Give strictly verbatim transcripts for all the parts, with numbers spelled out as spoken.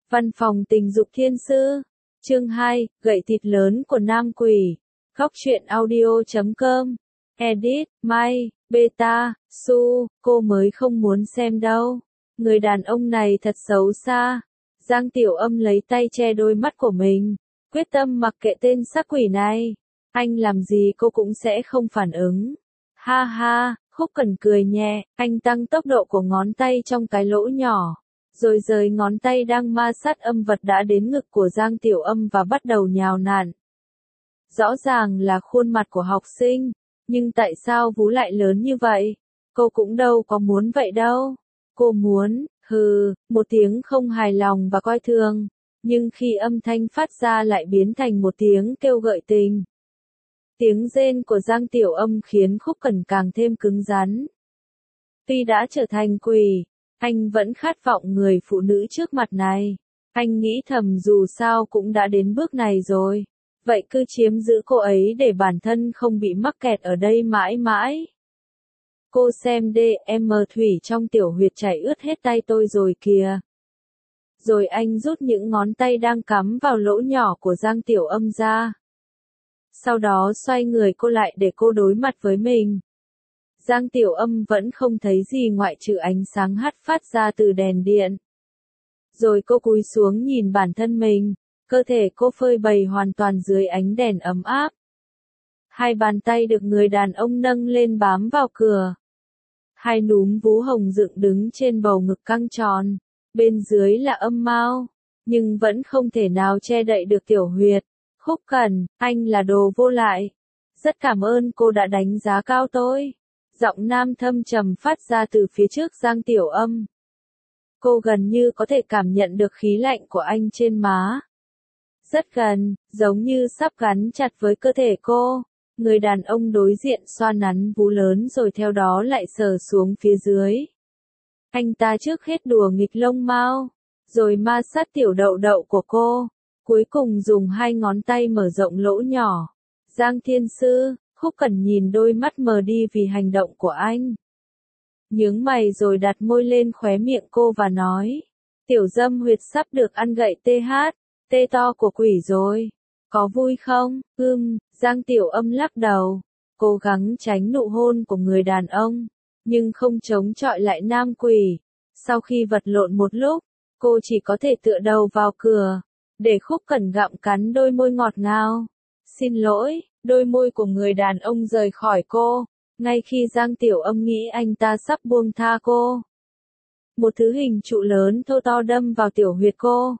Văn phòng tình dục thiên sư. Chương hai, gậy thịt lớn của nam quỷ. Góc truyện audio chấm com. Edit, Mai, Beta, Su, cô mới không muốn xem đâu. Người đàn ông này thật xấu xa. Giang Tiểu Âm lấy tay che đôi mắt của mình. Quyết tâm mặc kệ tên sắc quỷ này. Anh làm gì cô cũng sẽ không phản ứng. Ha ha, Khúc Cẩn cười nhẹ, anh tăng tốc độ của ngón tay trong cái lỗ nhỏ. Rồi rời ngón tay đang ma sát âm vật đã đến ngực của Giang Tiểu Âm và bắt đầu nhào nặn. Rõ ràng là khuôn mặt của học sinh, nhưng tại sao vú lại lớn như vậy? Cô cũng đâu có muốn vậy đâu. Cô muốn, hừ, một tiếng không hài lòng và coi thường, nhưng khi âm thanh phát ra lại biến thành một tiếng kêu gợi tình. Tiếng rên của Giang Tiểu Âm khiến Khúc Cẩn càng thêm cứng rắn. Tuy đã trở thành quỷ, anh vẫn khát vọng người phụ nữ trước mặt này. Anh nghĩ thầm dù sao cũng đã đến bước này rồi. Vậy cứ chiếm giữ cô ấy để bản thân không bị mắc kẹt ở đây mãi mãi. Cô xem đê em thủy trong tiểu huyệt chảy ướt hết tay tôi rồi kìa. Rồi anh rút những ngón tay đang cắm vào lỗ nhỏ của Giang Tiểu Âm ra. Sau đó xoay người cô lại để cô đối mặt với mình. Giang Tiểu Âm vẫn không thấy gì ngoại trừ ánh sáng hắt phát ra từ đèn điện. Rồi cô cúi xuống nhìn bản thân mình, cơ thể cô phơi bày hoàn toàn dưới ánh đèn ấm áp. Hai bàn tay được người đàn ông nâng lên bám vào cửa. Hai núm vú hồng dựng đứng trên bầu ngực căng tròn, bên dưới là âm mao, nhưng vẫn không thể nào che đậy được tiểu huyệt. Khúc Cẩn, anh là đồ vô lại. Rất cảm ơn cô đã đánh giá cao tôi. Giọng nam thâm trầm phát ra từ phía trước Giang Tiểu Âm. Cô gần như có thể cảm nhận được khí lạnh của anh trên má. Rất gần, giống như sắp gắn chặt với cơ thể cô. Người đàn ông đối diện xoa nắn vú lớn rồi theo đó lại sờ xuống phía dưới. Anh ta trước hết đùa nghịch lông mao, rồi ma sát tiểu đậu đậu của cô. Cuối cùng dùng hai ngón tay mở rộng lỗ nhỏ. Giang Thiên Sư, Khúc Cẩn nhìn đôi mắt mờ đi vì hành động của anh. Nhướng mày rồi đặt môi lên khóe miệng cô và nói. Tiểu dâm huyệt sắp được ăn gậy tê hát, tê to của quỷ rồi. Có vui không? Ưm, Giang Tiểu Âm lắc đầu. Cố gắng tránh nụ hôn của người đàn ông, nhưng không chống chọi lại nam quỷ. Sau khi vật lộn một lúc, cô chỉ có thể tựa đầu vào cửa, để Khúc Cẩn gặm cắn đôi môi ngọt ngào. Xin lỗi, đôi môi của người đàn ông rời khỏi cô, ngay khi Giang Tiểu Âm nghĩ anh ta sắp buông tha cô. Một thứ hình trụ lớn thô to đâm vào tiểu huyệt cô.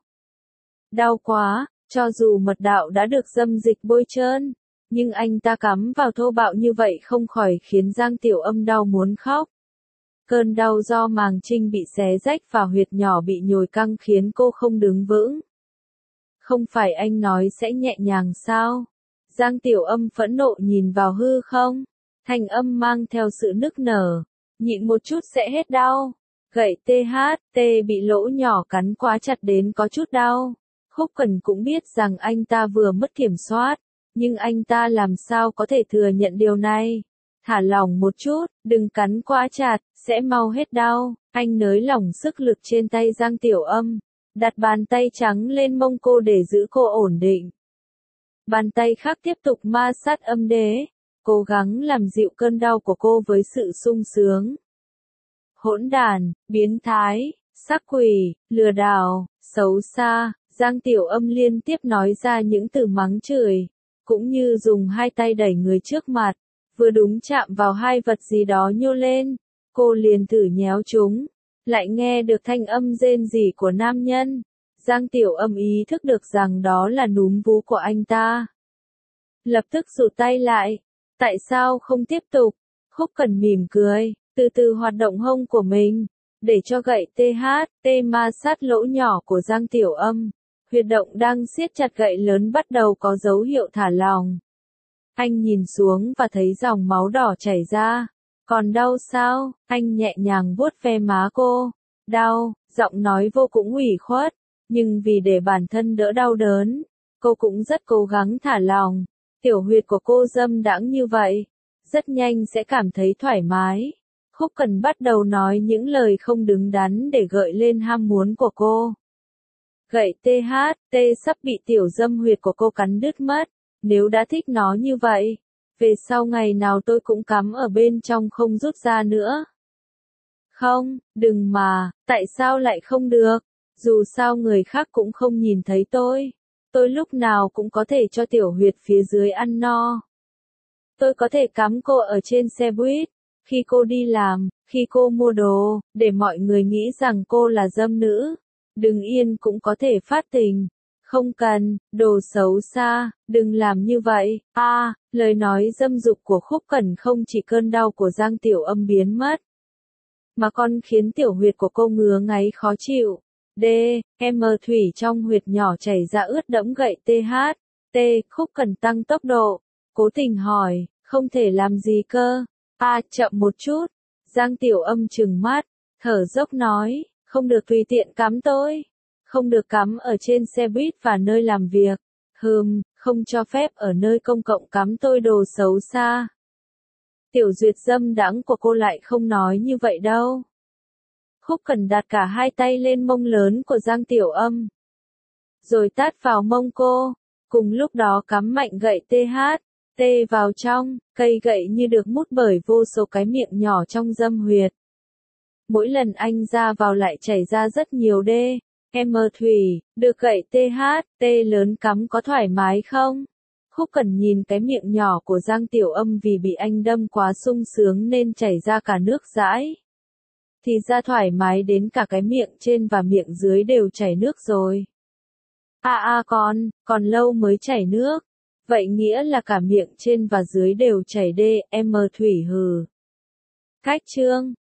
Đau quá, cho dù mật đạo đã được dâm dịch bôi trơn, nhưng anh ta cắm vào thô bạo như vậy không khỏi khiến Giang Tiểu Âm đau muốn khóc. Cơn đau do màng trinh bị xé rách và huyệt nhỏ bị nhồi căng khiến cô không đứng vững. Không phải anh nói sẽ nhẹ nhàng sao? Giang Tiểu Âm phẫn nộ nhìn vào hư không? Thanh âm mang theo sự nức nở. Nhịn một chút sẽ hết đau. Gậy tê hát, tê bị lỗ nhỏ cắn quá chặt đến có chút đau. Khúc Cẩn cũng biết rằng anh ta vừa mất kiểm soát, nhưng anh ta làm sao có thể thừa nhận điều này. Thả lỏng một chút, đừng cắn quá chặt, sẽ mau hết đau. Anh nới lỏng sức lực trên tay Giang Tiểu Âm, đặt bàn tay trắng lên mông cô để giữ cô ổn định. Bàn tay khác tiếp tục ma sát âm đế, cố gắng làm dịu cơn đau của cô với sự sung sướng. Hỗn đản, biến thái, sắc quỷ, lừa đảo, xấu xa, Giang Tiểu Âm liên tiếp nói ra những từ mắng chửi, cũng như dùng hai tay đẩy người trước mặt, vừa đúng chạm vào hai vật gì đó nhô lên, cô liền thử nhéo chúng, lại nghe được thanh âm rên rỉ của nam nhân. Giang Tiểu Âm ý thức được rằng đó là núm vú của anh ta. Lập tức rụt tay lại. Tại sao không tiếp tục? Khúc Cẩn mỉm cười, từ từ hoạt động hông của mình, để cho gậy tê hát, tê ma sát lỗ nhỏ của Giang Tiểu Âm. Huyệt động đang siết chặt gậy lớn bắt đầu có dấu hiệu thả lỏng. Anh nhìn xuống và thấy dòng máu đỏ chảy ra. Còn đau sao? Anh nhẹ nhàng vuốt ve má cô. Đau, giọng nói vô cùng ủy khuất. Nhưng vì để bản thân đỡ đau đớn, cô cũng rất cố gắng thả lỏng. Tiểu huyệt của cô dâm đãng như vậy, rất nhanh sẽ cảm thấy thoải mái. Khúc Cẩn bắt đầu nói những lời không đứng đắn để gợi lên ham muốn của cô. Gậy tê hát, tê sắp bị tiểu dâm huyệt của cô cắn đứt mất. Nếu đã thích nó như vậy, về sau ngày nào tôi cũng cắm ở bên trong không rút ra nữa. Không, đừng mà, tại sao lại không được? Dù sao người khác cũng không nhìn thấy tôi. Tôi lúc nào cũng có thể cho tiểu huyệt phía dưới ăn no. Tôi có thể cắm cô ở trên xe buýt, khi cô đi làm, khi cô mua đồ, để mọi người nghĩ rằng cô là dâm nữ. Đừng yên cũng có thể phát tình. Không cần, đồ xấu xa, đừng làm như vậy. A, à, lời nói dâm dục của Khúc Cẩn không chỉ cơn đau của Giang Tiểu Âm biến mất, mà còn khiến tiểu huyệt của cô ngứa ngáy khó chịu. D, M thủy trong huyệt nhỏ chảy ra ướt đẫm gậy tê hát. T, Khúc Cẩn tăng tốc độ, cố tình hỏi, không thể làm gì cơ. A, à, chậm một chút. Giang Tiểu Âm trừng mắt, thở dốc nói, không được tùy tiện cắm tôi. Không được cắm ở trên xe buýt và nơi làm việc. Hừm, không cho phép ở nơi công cộng cắm tôi đồ xấu xa. Tiểu duyệt dâm đãng của cô lại không nói như vậy đâu. Khúc Cẩn đặt cả hai tay lên mông lớn của Giang Tiểu Âm, rồi tát vào mông cô, cùng lúc đó cắm mạnh gậy tê hát, tê vào trong, cây gậy như được mút bởi vô số cái miệng nhỏ trong dâm huyệt. Mỗi lần anh ra vào lại chảy ra rất nhiều D, M thủy, được gậy tê hát, tê lớn cắm có thoải mái không? Khúc Cẩn nhìn cái miệng nhỏ của Giang Tiểu Âm vì bị anh đâm quá sung sướng nên chảy ra cả nước dãi. Thì ra thoải mái đến cả cái miệng trên và miệng dưới đều chảy nước rồi. À à con, còn lâu mới chảy nước. Vậy nghĩa là cả miệng trên và dưới đều chảy D, M thủy hừ. Cách chương